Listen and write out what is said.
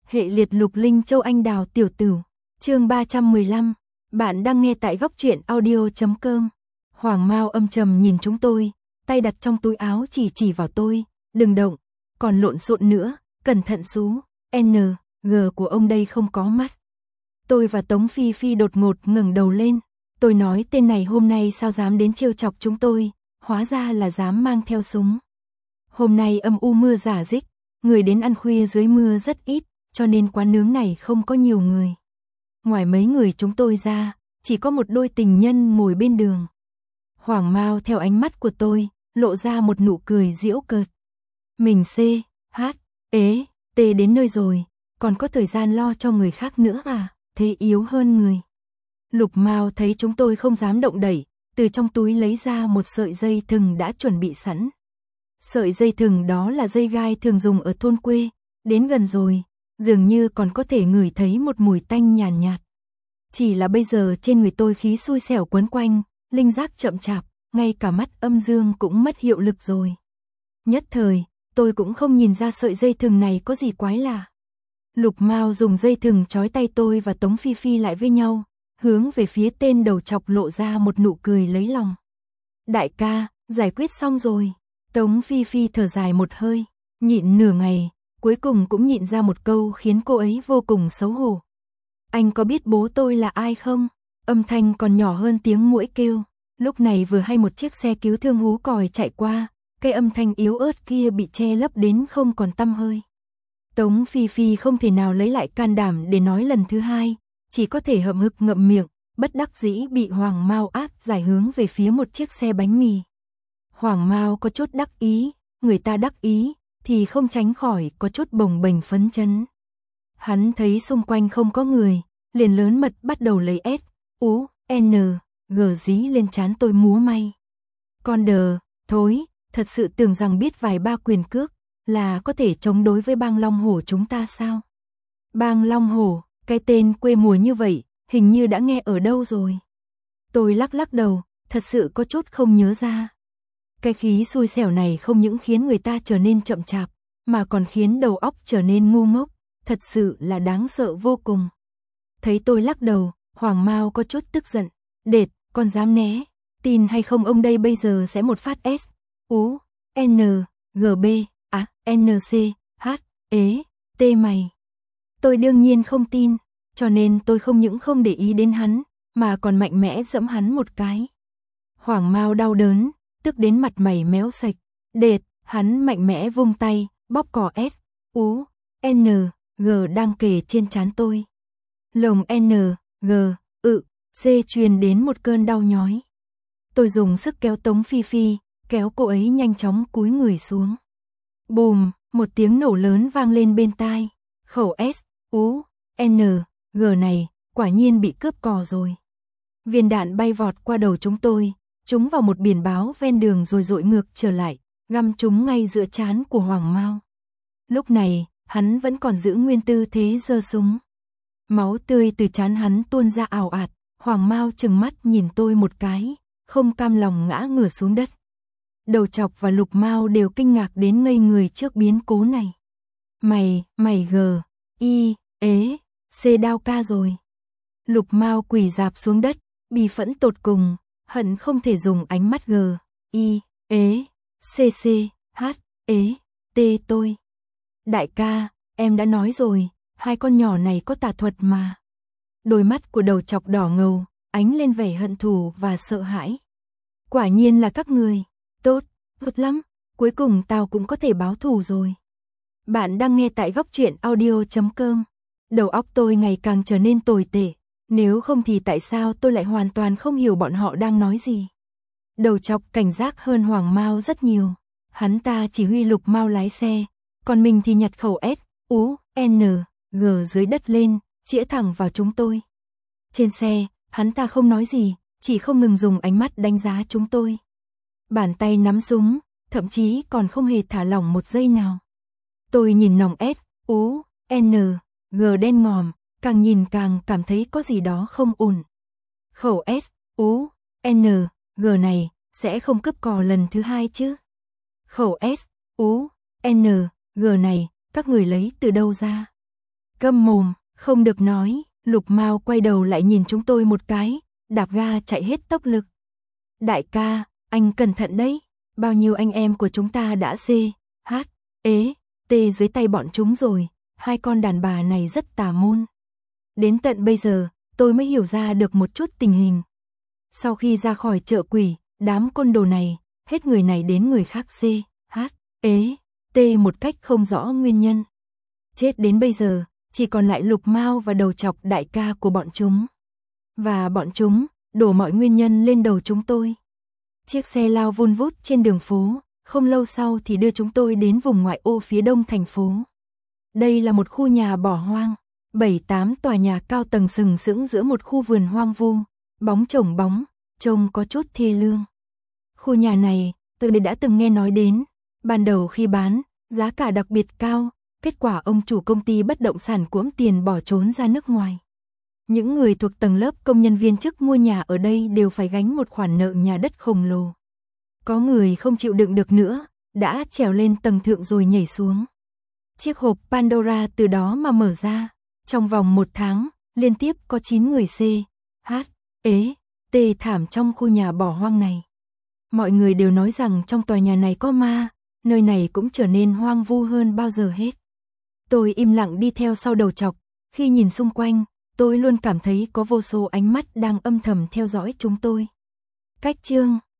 Hệ liệt Lục Linh Châu Anh Đào Tiểu Tửu, chương 315, bạn đang nghe tại góc truyện audio.com. Hoàng Mao âm trầm nhìn chúng tôi, tay đặt trong túi áo chỉ vào tôi, đừng động, còn lộn xộn nữa, cẩn thận xú, G của ông đây không có mắt. Tôi và Tống Phi Phi đột ngột ngẩng đầu lên, tôi nói tên này hôm nay sao dám đến trêu chọc chúng tôi, hóa ra là dám mang theo súng. Hôm nay âm u mưa rả rích, người đến ăn khuya dưới mưa rất ít, cho nên quán nướng này không có nhiều người. Ngoài mấy người chúng tôi ra, chỉ có một đôi tình nhân ngồi bên đường. Hoàng Mao theo ánh mắt của tôi, lộ ra một nụ cười giễu cợt. Mình đến nơi rồi, còn có thời gian lo cho người khác nữa à, thế yếu hơn người. Lục Mao thấy chúng tôi không dám động đẩy, từ trong túi lấy ra một sợi dây thừng đã chuẩn bị sẵn. Sợi dây thừng đó là dây gai thường dùng ở thôn quê, đến gần rồi, dường như còn có thể ngửi thấy một mùi tanh nhàn nhạt. Chỉ là bây giờ trên người tôi khí xui xẻo quấn quanh, linh giác chậm chạp, ngay cả mắt âm dương cũng mất hiệu lực rồi. Nhất thời, tôi cũng không nhìn ra sợi dây thừng này có gì quái lạ. Lục Mao dùng dây thừng trói tay tôi và Tống Phi Phi lại với nhau, hướng về phía tên đầu chọc lộ ra một nụ cười lấy lòng. Đại ca, giải quyết xong rồi. Tống Phi Phi thở dài một hơi, nhịn nửa ngày, cuối cùng cũng nhịn ra một câu khiến cô ấy vô cùng xấu hổ. Anh có biết bố tôi là ai không? Âm thanh còn nhỏ hơn tiếng muỗi kêu. Lúc này vừa hay một chiếc xe cứu thương hú còi chạy qua, cái âm thanh yếu ớt kia bị che lấp đến không còn tăm hơi. Tống Phi Phi không thể nào lấy lại can đảm để nói lần thứ hai, chỉ có thể hậm hực ngậm miệng, bất đắc dĩ bị Hoàng Mao áp giải hướng về phía một chiếc xe bánh mì. Hoàng Mao có chút đắc ý, người ta đắc ý thì không tránh khỏi có chút bồng bềnh phấn chấn. Hắn thấy xung quanh không có người, liền lớn mật bắt đầu lấy G dí lên trán tôi múa may. Con đờ, thối, thật sự tưởng rằng biết vài ba quyền cước là có thể chống đối với Bang Long Hổ chúng ta sao? Bang Long Hổ, cái tên quê mùa như vậy, hình như đã nghe ở đâu rồi. Tôi lắc đầu, thật sự có chút không nhớ ra. Cái khí xui xẻo này không những khiến người ta trở nên chậm chạp, mà còn khiến đầu óc trở nên ngu ngốc, thật sự là đáng sợ vô cùng. Thấy tôi lắc đầu, Hoàng Mao có chút tức giận, đệt, con dám né, tin hay không ông đây bây giờ sẽ một phát T mày. Tôi đương nhiên không tin, cho nên tôi không những không để ý đến hắn, mà còn mạnh mẽ giẫm hắn một cái. Hoàng Mao đau đớn, tức đến mặt mày méo sạch, đệt, hắn mạnh mẽ vung tay, bóp cò G đang kề trên trán tôi. Lồng truyền đến một cơn đau nhói. Tôi dùng sức kéo Tống Phi Phi, kéo cô ấy nhanh chóng cúi người xuống. Bùm, một tiếng nổ lớn vang lên bên tai. Khẩu G này, quả nhiên bị cướp cò rồi. Viên đạn bay vọt qua đầu chúng tôi, trúng vào một biển báo ven đường rồi dội ngược trở lại, găm trúng ngay giữa trán của Hoàng Mao. Lúc này, hắn vẫn còn giữ nguyên tư thế giơ súng. Máu tươi từ trán hắn tuôn ra ào ạt, Hoàng Mao trừng mắt nhìn tôi một cái, không cam lòng ngã ngửa xuống đất. Đầu chọc và Lục Mao đều kinh ngạc đến ngây người trước biến cố này. Mày đao ca rồi. Lục Mao quỳ rạp xuống đất, bi phẫn tột cùng, hận không thể dùng ánh mắt tôi. Đại ca, em đã nói rồi, hai con nhỏ này có tà thuật mà. Đôi mắt của đầu chọc đỏ ngầu, ánh lên vẻ hận thù và sợ hãi. Quả nhiên là các người, tốt lắm, cuối cùng tao cũng có thể báo thù rồi. Bạn đang nghe tại góc truyện audio.com. Đầu óc tôi ngày càng trở nên tồi tệ, nếu không thì tại sao tôi lại hoàn toàn không hiểu bọn họ đang nói gì. Đầu chọc cảnh giác hơn Hoàng Mao rất nhiều, hắn ta chỉ huy Lục Mao lái xe, còn mình thì nhặt khẩu G dưới đất lên, chĩa thẳng vào chúng tôi. Trên xe, hắn ta không nói gì, chỉ không ngừng dùng ánh mắt đánh giá chúng tôi. Bàn tay nắm súng, thậm chí còn không hề thả lỏng một giây nào. Tôi nhìn nòng G đen ngòm, càng nhìn càng cảm thấy có gì đó không ổn. Khẩu G này sẽ không cướp cò lần thứ hai chứ? Khẩu G này các người lấy từ đâu ra? Câm mồm, không được nói. Lục Mao quay đầu lại nhìn chúng tôi một cái, đạp ga chạy hết tốc lực. Đại ca, anh cẩn thận đấy. Bao nhiêu anh em của chúng ta đã tê dưới tay bọn chúng rồi. Hai con đàn bà này rất tà môn. Đến tận bây giờ, tôi mới hiểu ra được một chút tình hình. Sau khi ra khỏi chợ quỷ, đám côn đồ này, hết người này đến người khác tê một cách không rõ nguyên nhân. Chết đến bây giờ, chỉ còn lại Lục Mao và đầu chọc đại ca của bọn chúng. Và bọn chúng đổ mọi nguyên nhân lên đầu chúng tôi. Chiếc xe lao vun vút trên đường phố, không lâu sau thì đưa chúng tôi đến vùng ngoại ô phía đông thành phố. Đây là một khu nhà bỏ hoang, 7-8 tòa nhà cao tầng sừng sững giữa một khu vườn hoang vu, bóng chổng bóng, trông có chút thê lương. Khu nhà này, tôi đã từng nghe nói đến, ban đầu khi bán, giá cả đặc biệt cao, kết quả ông chủ công ty bất động sản cuỗm tiền bỏ trốn ra nước ngoài. Những người thuộc tầng lớp công nhân viên chức mua nhà ở đây đều phải gánh một khoản nợ nhà đất khổng lồ. Có người không chịu đựng được nữa, đã trèo lên tầng thượng rồi nhảy xuống. Chiếc hộp Pandora từ đó mà mở ra, trong vòng 1 tháng, liên tiếp có 9 người tê thảm trong khu nhà bỏ hoang này. Mọi người đều nói rằng trong tòa nhà này có ma, nơi này cũng trở nên hoang vu hơn bao giờ hết. Tôi im lặng đi theo sau đầu chọc, khi nhìn xung quanh, tôi luôn cảm thấy có vô số ánh mắt đang âm thầm theo dõi chúng tôi. Cách chương